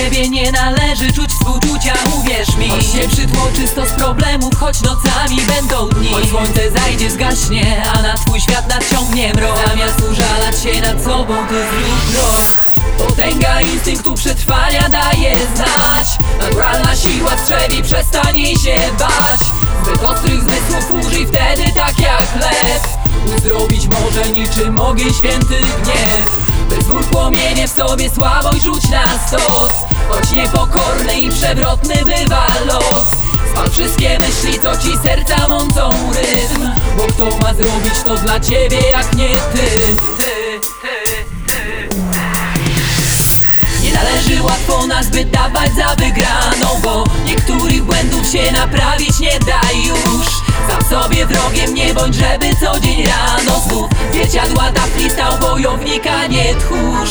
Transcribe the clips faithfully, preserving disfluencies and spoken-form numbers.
ciebie nie należy czuć współczucia, uwierz mi. Choć się przytłoczy stos problemów, choć nocami będą dni. Choć słońce zajdzie, zgaśnie, a na twój świat nadciągnie mrok. Zamiast użalać się nad sobą, ty zrób krok. Potęga instynktu przetrwania daje znać. Naturalna siła strzewi, przestań jej się bać. Zbyt ostrych zmysłów użyj wtedy tak jak lew. Uzdrowić może niczym ogień święty gniew. Wyzwól płomienie w sobie, słabość rzuć na stos. Choć niepokorny i przewrotny bywa los. Spal wszystkie myśli, co ci serca mącą rytm. Bo kto ma zrobić to dla ciebie jak nie ty, ty, ty, ty. Nie należy łatwo nas wydawać za wygraną, bo niektórych błędów się naprawić nie da już. Sam sobie wrogiem nie bądź, żeby co dzień rano znów zwierciadła tafli stał wojownika, nie tchórz.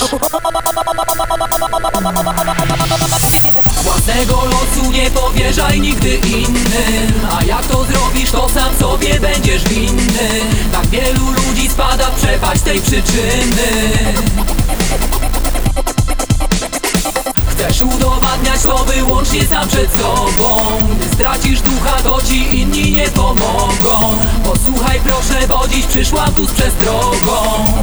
Własnego losu nie powierzaj nigdy innym, a jak to zrobisz, to sam sobie będziesz winny. Tak wielu ludzi spada w przepaść tej przyczyny. Chcesz udowadniać to wyłącznie sam przed sobą. Gdy stracisz ducha, to ci inni nie pomogą. Posłuchaj proszę, bo dziś przyszłam tu z przestrogą.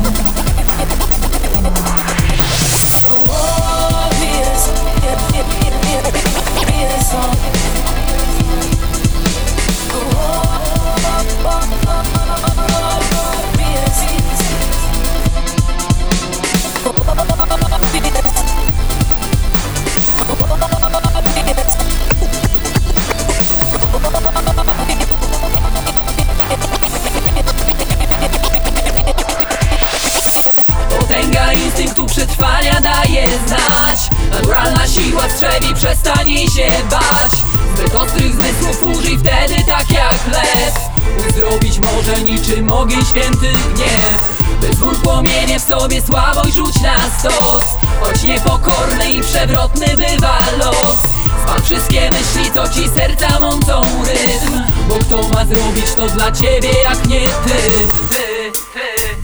Potęga instynktu przetrwania daje znać. Naturalna siła strzewi, przestań jej się bać. Zbyt ostrych zmysłów użyj wtedy tak jak lew. Uzdrowić może niczym ogień święty gniew. Wyzwól płomienie w sobie, słabość rzuć na stos. Choć niepokorny i przewrotny bywa los. Spal wszystkie myśli, co ci serca mącą rytm. Bo kto ma zrobić to dla ciebie jak nie ty, ty, ty.